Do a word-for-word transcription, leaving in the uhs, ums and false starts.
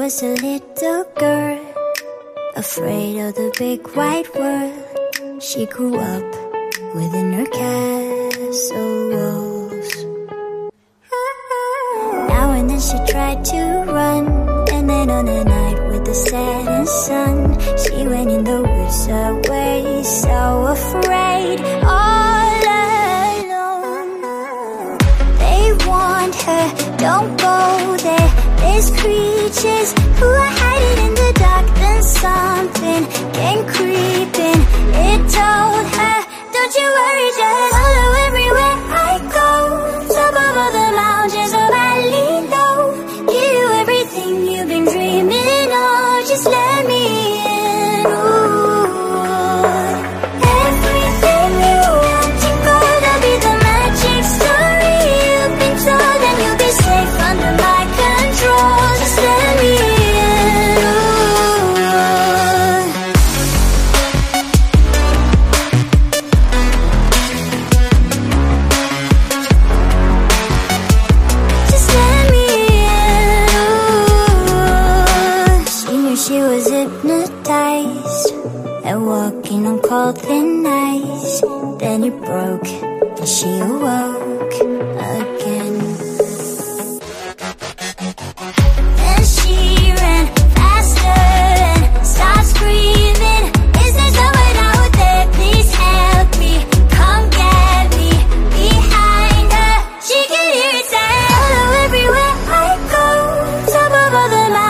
was a little girl, afraid of the big white world. She grew up within her castle walls. Now and then she tried to run, and then on a night with the setting sun, she went in the woods away, so afraid, all alone. They warned her, don't go there, there's creatures who are hiding in the dark. Then something came creeping, it told her, don't you worry, just follow everywhere I go. Top of all the mountains of valley low, give you everything you've been dreaming of, just let me in. Ooh. Everything you want to go, that'll be the magic story you've been told, and you'll be safe under my control, just let me in. She was hypnotized and walking on cold thin ice. Then it broke and she awoke again. Then she ran faster and started screaming, is there someone out there? Please help me, come get me. Behind her, she could hear it say, follow everywhere I go. Top of all the mountains